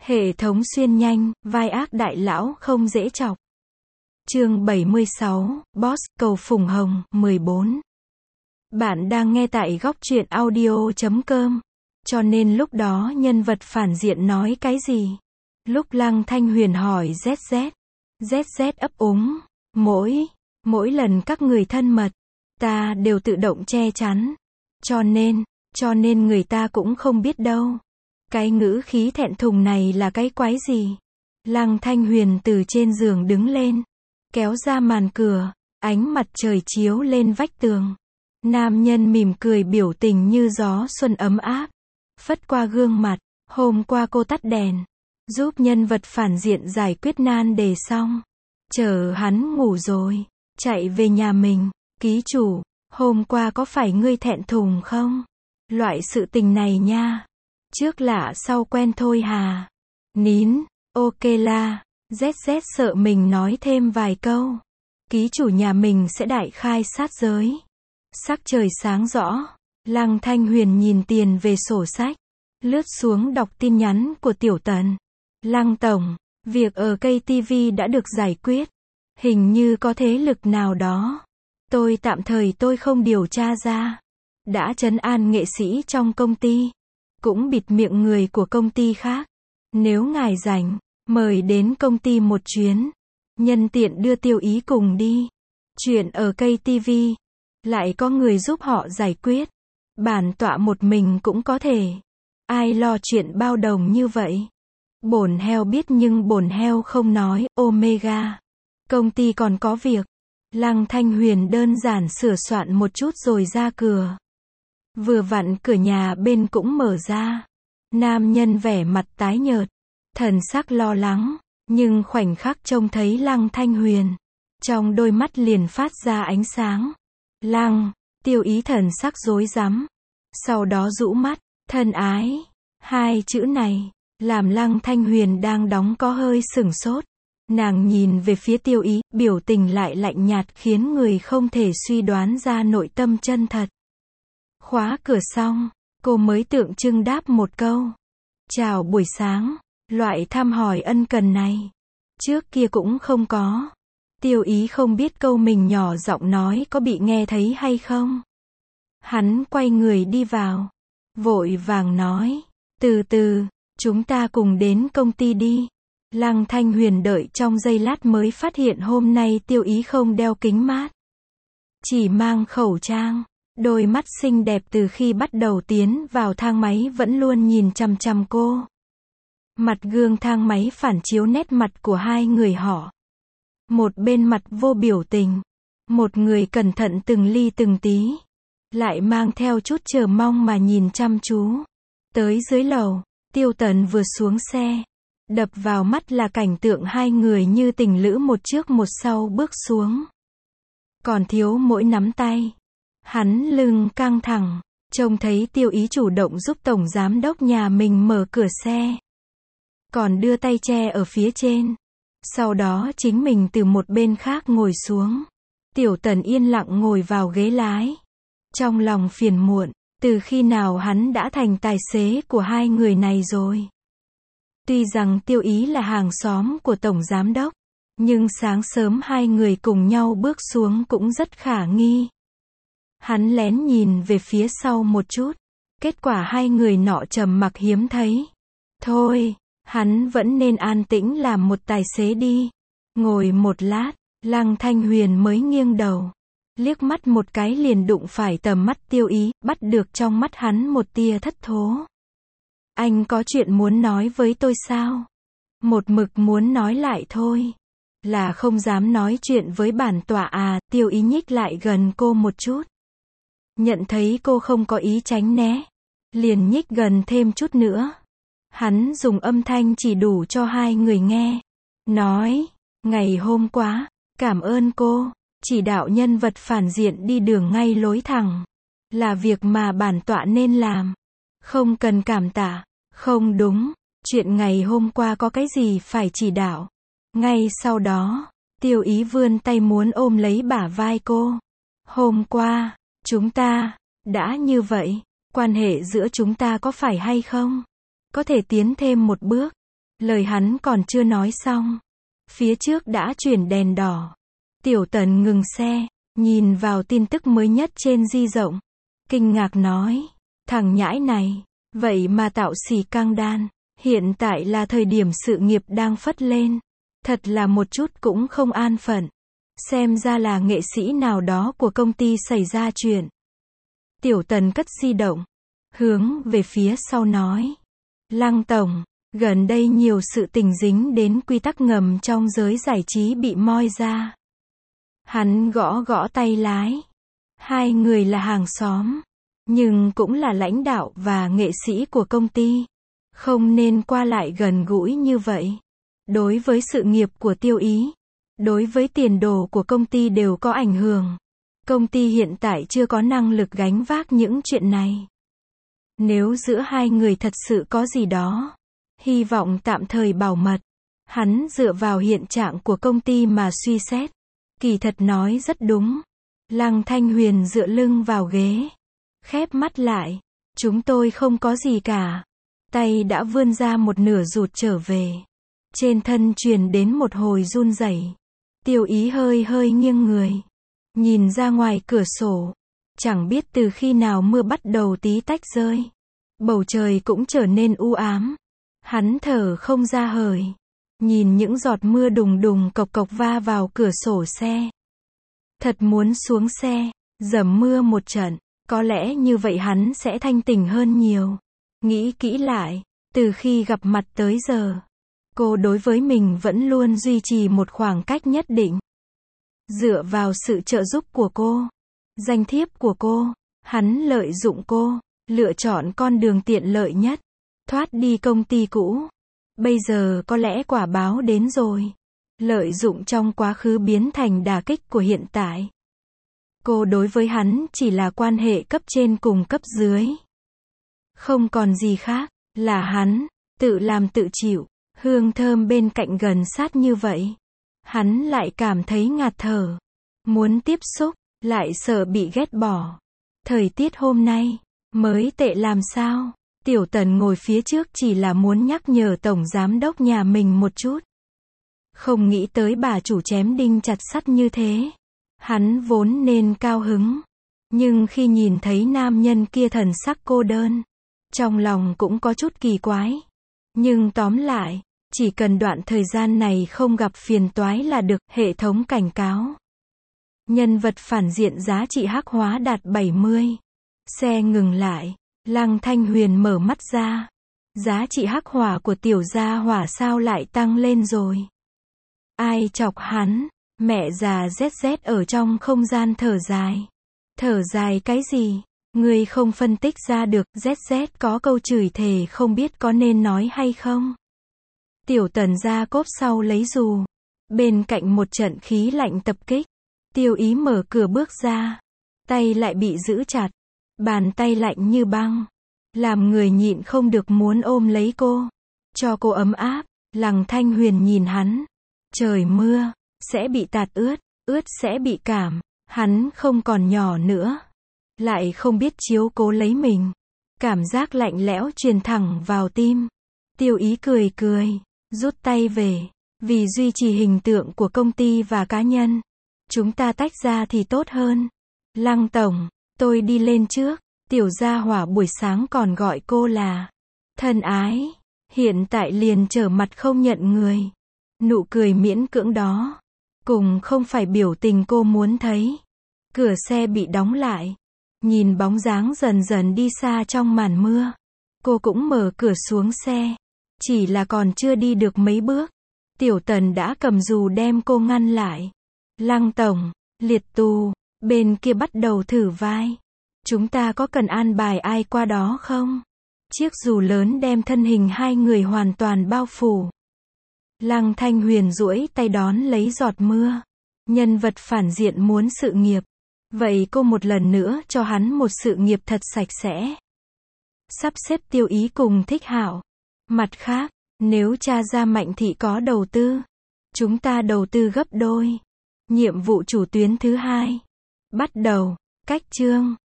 Hệ thống xuyên nhanh, vai ác đại lão không dễ chọc. Chương 76, Boss, cầu Phùng Hồng, 14. Bạn đang nghe tại góc truyện audio.com. Cho nên lúc đó nhân vật phản diện nói cái gì? Lúc Lăng Thanh Huyền hỏi ZZ. ZZ ấp úng. Mỗi lần các người thân mật, ta đều tự động che chắn. Cho nên người ta cũng không biết đâu. Cái ngữ khí thẹn thùng này là cái quái gì? Lăng Thanh Huyền từ trên giường đứng lên, kéo ra màn cửa, ánh mặt trời chiếu lên vách tường. Nam nhân mỉm cười biểu tình như gió xuân ấm áp, phất qua gương mặt. Hôm qua cô tắt đèn, giúp nhân vật phản diện giải quyết nan đề xong, chờ hắn ngủ rồi, chạy về nhà mình. Ký chủ, hôm qua có phải ngươi thẹn thùng không? Loại sự tình này nha, trước lạ sau quen thôi hà. Nín, ok la. ZZ sợ mình nói thêm vài câu, ký chủ nhà mình sẽ đại khai sát giới. Sắc trời sáng rõ, Lăng Thanh Huyền nhìn tiền về sổ sách, lướt xuống đọc tin nhắn của Tiểu Tần. Lăng tổng, việc ở KTV đã được giải quyết. Hình như có thế lực nào đó, tạm thời tôi không điều tra ra, đã trấn an nghệ sĩ trong công ty, cũng bịt miệng người của công ty khác. Nếu ngài rảnh, mời đến công ty một chuyến, nhân tiện đưa Tiêu Ý cùng đi. Chuyện ở KTV, lại có người giúp họ giải quyết. Bản tọa một mình cũng có thể. Ai lo chuyện bao đồng như vậy? Bổn heo biết nhưng bổn heo không nói. Omega, công ty còn có việc. Lăng Thanh Huyền đơn giản sửa soạn một chút rồi ra cửa. Vừa vặn cửa nhà bên cũng mở ra. Nam nhân vẻ mặt tái nhợt, thần sắc lo lắng, nhưng khoảnh khắc trông thấy Lăng Thanh Huyền, trong đôi mắt liền phát ra ánh sáng. Tiêu Ý thần sắc rối rắm, sau đó rũ mắt. Thân ái, hai chữ này làm Lăng Thanh Huyền đang đóng có hơi sửng sốt. Nàng nhìn về phía Tiêu Ý, biểu tình lại lạnh nhạt khiến người không thể suy đoán ra nội tâm chân thật. Khóa cửa xong, cô mới tượng trưng đáp một câu. Chào buổi sáng. Loại thăm hỏi ân cần này, trước kia cũng không có. Tiêu Ý không biết câu mình nhỏ giọng nói có bị nghe thấy hay không. Hắn quay người đi vào, vội vàng nói, từ từ, chúng ta cùng đến công ty đi. Lăng Thanh Huyền đợi trong giây lát mới phát hiện hôm nay Tiêu Ý không đeo kính mát, chỉ mang khẩu trang. Đôi mắt xinh đẹp từ khi bắt đầu tiến vào thang máy vẫn luôn nhìn chằm chằm cô. Mặt gương thang máy phản chiếu nét mặt của hai người họ. Một bên mặt vô biểu tình, một người cẩn thận từng ly từng tí, lại mang theo chút chờ mong mà nhìn chăm chú. Tới dưới lầu, Tiêu Tần vừa xuống xe, đập vào mắt là cảnh tượng hai người như tình lữ một trước một sau bước xuống. Còn thiếu mỗi nắm tay. Hắn lưng căng thẳng, trông thấy Tiêu Ý chủ động giúp tổng giám đốc nhà mình mở cửa xe, còn đưa tay che ở phía trên. Sau đó chính mình từ một bên khác ngồi xuống. Tiểu Tần yên lặng ngồi vào ghế lái, trong lòng phiền muộn, từ khi nào hắn đã thành tài xế của hai người này rồi. Tuy rằng Tiêu Ý là hàng xóm của tổng giám đốc, nhưng sáng sớm hai người cùng nhau bước xuống cũng rất khả nghi. Hắn lén nhìn về phía sau một chút, kết quả hai người nọ trầm mặc hiếm thấy. Thôi, hắn vẫn nên an tĩnh làm một tài xế đi. Ngồi một lát, Lăng Thanh Huyền mới nghiêng đầu, liếc mắt một cái liền đụng phải tầm mắt Tiêu Ý, bắt được trong mắt hắn một tia thất thố. Anh có chuyện muốn nói với tôi sao? Một mực muốn nói lại thôi. Là không dám nói chuyện với bản tọa à? Tiêu Ý nhích lại gần cô một chút. Nhận thấy cô không có ý tránh né, liền nhích gần thêm chút nữa. Hắn dùng âm thanh chỉ đủ cho hai người nghe, nói, ngày hôm qua, cảm ơn cô, chỉ đạo nhân vật phản diện đi đường ngay lối thẳng, là việc mà bản tọa nên làm, không cần cảm tạ. Không đúng, chuyện ngày hôm qua có cái gì phải chỉ đạo. Ngay sau đó, Tiêu Ý vươn tay muốn ôm lấy bả vai cô. Hôm qua, chúng ta đã như vậy, quan hệ giữa chúng ta có phải hay không? Có thể tiến thêm một bước. Lời hắn còn chưa nói xong. Phía trước đã chuyển đèn đỏ. Tiểu Tần ngừng xe, nhìn vào tin tức mới nhất trên di động. Kinh ngạc nói, thằng nhãi này, vậy mà tạo xì căng đan. Hiện tại là thời điểm sự nghiệp đang phất lên. Thật là một chút cũng không an phận. Xem ra là nghệ sĩ nào đó của công ty xảy ra chuyện. Tiểu Tần cất di động, hướng về phía sau nói. Lăng tổng, gần đây nhiều sự tình dính đến quy tắc ngầm trong giới giải trí bị moi ra. Hắn gõ gõ tay lái. Hai người là hàng xóm, nhưng cũng là lãnh đạo và nghệ sĩ của công ty. Không nên qua lại gần gũi như vậy. Đối với sự nghiệp của Tiêu Ý, đối với tiền đồ của công ty đều có ảnh hưởng. Công ty hiện tại chưa có năng lực gánh vác những chuyện này. Nếu giữa hai người thật sự có gì đó, hy vọng tạm thời bảo mật. Hắn dựa vào hiện trạng của công ty mà suy xét. Kỳ thật nói rất đúng. Lăng Thanh Huyền dựa lưng vào ghế, khép mắt lại. Chúng tôi không có gì cả. Tay đã vươn ra một nửa rụt trở về. Trên thân truyền đến một hồi run rẩy. Tiêu Ý hơi hơi nghiêng người, nhìn ra ngoài cửa sổ. Chẳng biết từ khi nào mưa bắt đầu tí tách rơi. Bầu trời cũng trở nên u ám. Hắn thở không ra hời. Nhìn những giọt mưa đùng đùng cộc cộc va vào cửa sổ xe. Thật muốn xuống xe, dầm mưa một trận. Có lẽ như vậy hắn sẽ thanh tỉnh hơn nhiều. Nghĩ kỹ lại, từ khi gặp mặt tới giờ, cô đối với mình vẫn luôn duy trì một khoảng cách nhất định. Dựa vào sự trợ giúp của cô, danh thiếp của cô, hắn lợi dụng cô, lựa chọn con đường tiện lợi nhất, thoát đi công ty cũ. Bây giờ có lẽ quả báo đến rồi. Lợi dụng trong quá khứ biến thành đả kích của hiện tại. Cô đối với hắn chỉ là quan hệ cấp trên cùng cấp dưới. Không còn gì khác, là hắn, tự làm tự chịu, hương thơm bên cạnh gần sát như vậy. Hắn lại cảm thấy ngạt thở, muốn tiếp xúc, lại sợ bị ghét bỏ. Thời tiết hôm nay, mới tệ làm sao? Tiểu Tần ngồi phía trước chỉ là muốn nhắc nhở tổng giám đốc nhà mình một chút. Không nghĩ tới bà chủ chém đinh chặt sắt như thế. Hắn vốn nên cao hứng. Nhưng khi nhìn thấy nam nhân kia thần sắc cô đơn, trong lòng cũng có chút kỳ quái. Nhưng tóm lại, chỉ cần đoạn thời gian này không gặp phiền toái là được. Hệ thống cảnh cáo. Nhân vật phản diện giá trị hắc hóa đạt 70. Xe ngừng lại. Lăng Thanh Huyền mở mắt ra. Giá trị hắc hỏa của tiểu gia hỏa sao lại tăng lên rồi? Ai chọc hắn? Mẹ già ZZ ở trong không gian thở dài. Thở dài cái gì? Người không phân tích ra được. ZZ có câu chửi thề không biết có nên nói hay không? Tiểu Tần ra cốp sau lấy dù. Bên cạnh một trận khí lạnh tập kích. Tiêu Ý mở cửa bước ra. Tay lại bị giữ chặt. Bàn tay lạnh như băng. Làm người nhịn không được muốn ôm lấy cô. Cho cô ấm áp. Lăng Thanh Huyền nhìn hắn. Trời mưa, sẽ bị tạt ướt, ướt sẽ bị cảm. Hắn không còn nhỏ nữa. Lại không biết chiếu cố lấy mình. Cảm giác lạnh lẽo truyền thẳng vào tim. Tiêu Ý cười cười, rút tay về. Vì duy trì hình tượng của công ty và cá nhân, chúng ta tách ra thì tốt hơn. Lăng tổng, tôi đi lên trước. Tiểu gia hỏa buổi sáng còn gọi cô là thân ái. Hiện tại liền trở mặt không nhận người. Nụ cười miễn cưỡng đó, cùng không phải biểu tình cô muốn thấy. Cửa xe bị đóng lại. Nhìn bóng dáng dần dần đi xa trong màn mưa. Cô cũng mở cửa xuống xe. Chỉ là còn chưa đi được mấy bước. Tiểu Tần đã cầm dù đem cô ngăn lại. Lăng tổng, liệt tù, bên kia bắt đầu thử vai. Chúng ta có cần an bài ai qua đó không? Chiếc dù lớn đem thân hình hai người hoàn toàn bao phủ. Lăng Thanh Huyền duỗi tay đón lấy giọt mưa. Nhân vật phản diện muốn sự nghiệp. Vậy cô một lần nữa cho hắn một sự nghiệp thật sạch sẽ. Sắp xếp Tiêu Ý cùng Thích Hạo. Mặt khác, nếu cha ra Mạnh Thị có đầu tư, chúng ta đầu tư gấp đôi. Nhiệm vụ chủ tuyến thứ 2. Bắt đầu. Cách chương.